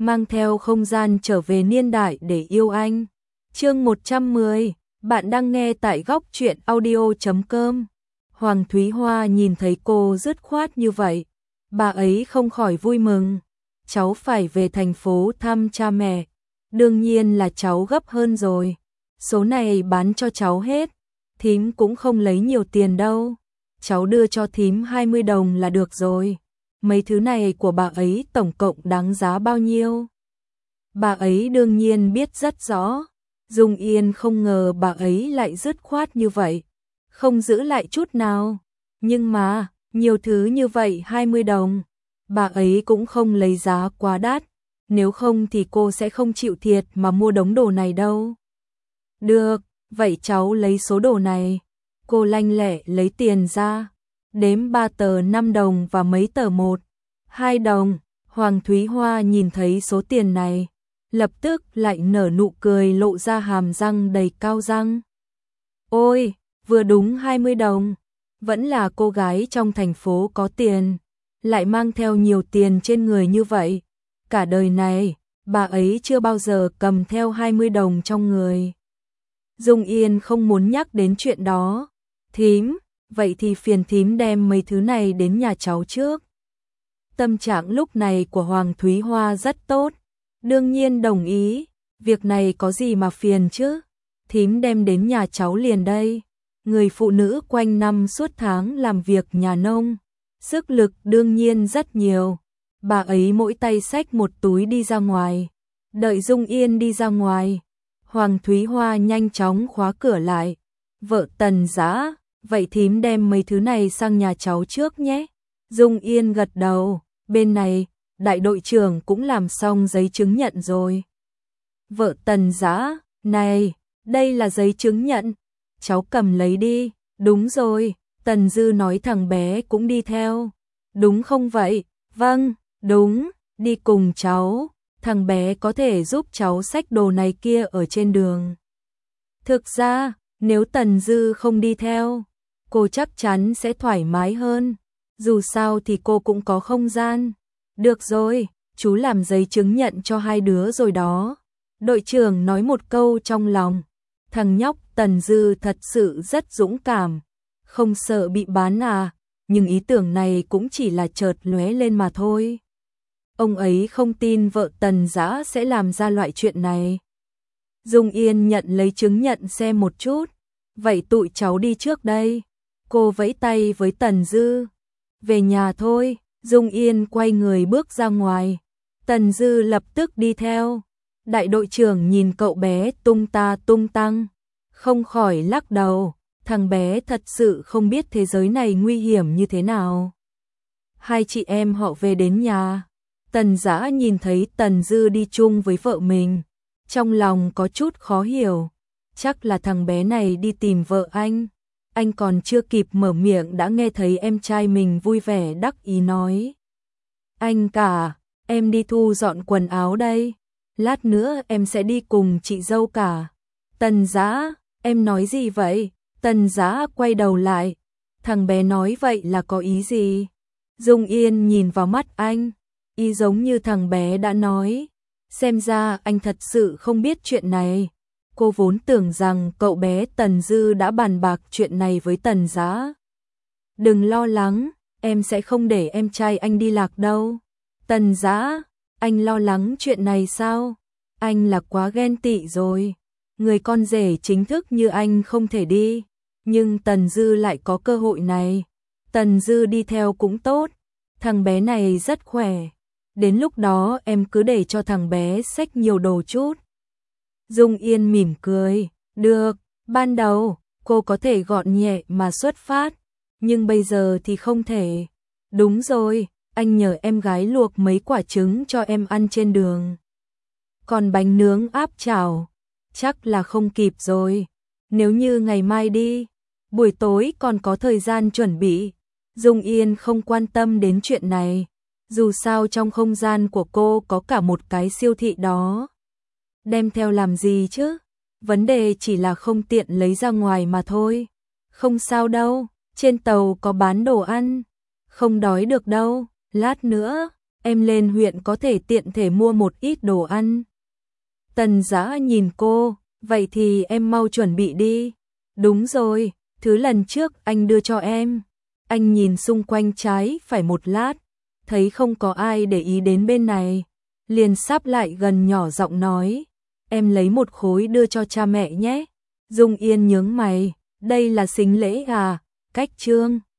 mang theo không gian trở về niên đại để yêu anh. Chương 110, bạn đang nghe tại góc truyện audio.com. Hoàng Thúy Hoa nhìn thấy cô dứt khoát như vậy, bà ấy không khỏi vui mừng. Cháu phải về thành phố thăm cha mẹ, đương nhiên là cháu gấp hơn rồi. Số này bán cho cháu hết, thím cũng không lấy nhiều tiền đâu. Cháu đưa cho thím 20 đồng là được rồi. Mấy thứ này của bà ấy tổng cộng đáng giá bao nhiêu? Bà ấy đương nhiên biết rất rõ. Dung Yên không ngờ bà ấy lại dứt khoát như vậy, không giữ lại chút nào. Nhưng mà, nhiều thứ như vậy 20 đồng, bà ấy cũng không lấy giá quá đắt, nếu không thì cô sẽ không chịu thiệt mà mua đống đồ này đâu. Được, vậy cháu lấy số đồ này. Cô lanh lẹ lấy tiền ra, đếm 3 tờ 5 đồng và mấy tờ 1, 2 đồng. Hoàng Thúy Hoa nhìn thấy số tiền này, lập tức lại nở nụ cười lộ ra hàm răng đầy cao răng. Ôi, vừa đúng 20 đồng, vẫn là cô gái trong thành phố có tiền, lại mang theo nhiều tiền trên người như vậy. Cả đời này, bà ấy chưa bao giờ cầm theo 20 đồng trong người. Dung Yên không muốn nhắc đến chuyện đó. Thím, vậy thì phiền thím đem mấy thứ này đến nhà cháu trước. Tâm trạng lúc này của Hoàng Thúy Hoa rất tốt, đương nhiên đồng ý, việc này có gì mà phiền chứ. Thím đem đến nhà cháu liền đây. Người phụ nữ quanh năm suốt tháng làm việc nhà nông, sức lực đương nhiên rất nhiều. Bà ấy mỗi tay xách một túi đi ra ngoài. Đợi Dung Yên đi ra ngoài, Hoàng Thúy Hoa nhanh chóng khóa cửa lại. Vợ Tần Dã, vậy thím đem mấy thứ này sang nhà cháu trước nhé. Dung Yên gật đầu, bên này, đại đội trưởng cũng làm xong giấy chứng nhận rồi. Vợ Tần Dã, này, đây là giấy chứng nhận, cháu cầm lấy đi. Đúng rồi, Tần Dư nói thằng bé cũng đi theo. Đúng không vậy? Vâng, đúng, đi cùng cháu. Thằng bé có thể giúp cháu xách đồ này kia ở trên đường. Thực ra, nếu Tần Dư không đi theo, cô chắc chắn sẽ thoải mái hơn. Dù sao thì cô cũng có không gian. Được rồi, chú làm giấy chứng nhận cho hai đứa rồi đó. Đội trưởng nói một câu trong lòng. Thằng nhóc Tần Dư thật sự rất dũng cảm. Không sợ bị bán à, nhưng ý tưởng này cũng chỉ là chợt lóe lên mà thôi. Ông ấy không tin vợ Tần Dã sẽ làm ra loại chuyện này. Dung Yên nhận lấy chứng nhận xem một chút. Vậy tụi cháu đi trước đây. Cô vẫy tay với Tần Dư. Về nhà thôi. Dung Yên quay người bước ra ngoài. Tần Dư lập tức đi theo. Đại đội trưởng nhìn cậu bé tung ta tung tăng, không khỏi lắc đầu. Thằng bé thật sự không biết thế giới này nguy hiểm như thế nào. Hai chị em họ về đến nhà. Tần Dã nhìn thấy Tần Dư đi chung với vợ mình, trong lòng có chút khó hiểu. Chắc là thằng bé này đi tìm vợ anh. Anh còn chưa kịp mở miệng đã nghe thấy em trai mình vui vẻ đắc ý nói. Anh cả, em đi thu dọn quần áo đây. Lát nữa em sẽ đi cùng chị dâu cả. Tần Dã, em nói gì vậy? Tần Dã quay đầu lại. Thằng bé nói vậy là có ý gì? Dung Yên nhìn vào mắt anh. Ý giống như thằng bé đã nói. Xem ra anh thật sự không biết chuyện này. Cô vốn tưởng rằng cậu bé Tần Dư đã bàn bạc chuyện này với Tần Dã. Đừng lo lắng, em sẽ không để em trai anh đi lạc đâu. Tần Dã, anh lo lắng chuyện này sao? Anh là quá ghen tị rồi. Người con rể chính thức như anh không thể đi. Nhưng Tần Dư lại có cơ hội này. Tần Dư đi theo cũng tốt. Thằng bé này rất khỏe. Đến lúc đó em cứ để cho thằng bé xách nhiều đồ chút. Dung Yên mỉm cười. Được, ban đầu cô có thể gọn nhẹ mà xuất phát. Nhưng bây giờ thì không thể. Đúng rồi, anh nhờ em gái luộc mấy quả trứng cho em ăn trên đường. Còn bánh nướng áp chảo, chắc là không kịp rồi. Nếu như ngày mai đi, buổi tối còn có thời gian chuẩn bị. Dung Yên không quan tâm đến chuyện này. Dù sao trong không gian của cô có cả một cái siêu thị đó. Đem theo làm gì chứ? Vấn đề chỉ là không tiện lấy ra ngoài mà thôi. Không sao đâu, trên tàu có bán đồ ăn. Không đói được đâu, lát nữa, em lên huyện có thể tiện thể mua một ít đồ ăn. Tần Dã nhìn cô, vậy thì em mau chuẩn bị đi. Đúng rồi, thứ lần trước anh đưa cho em. Anh nhìn xung quanh trái phải một lát, thấy không có ai để ý đến bên này, liền sắp lại gần nhỏ giọng nói, em lấy một khối đưa cho cha mẹ nhé. Dung Yên nhướng mày, đây là sính lễ à, cách trương.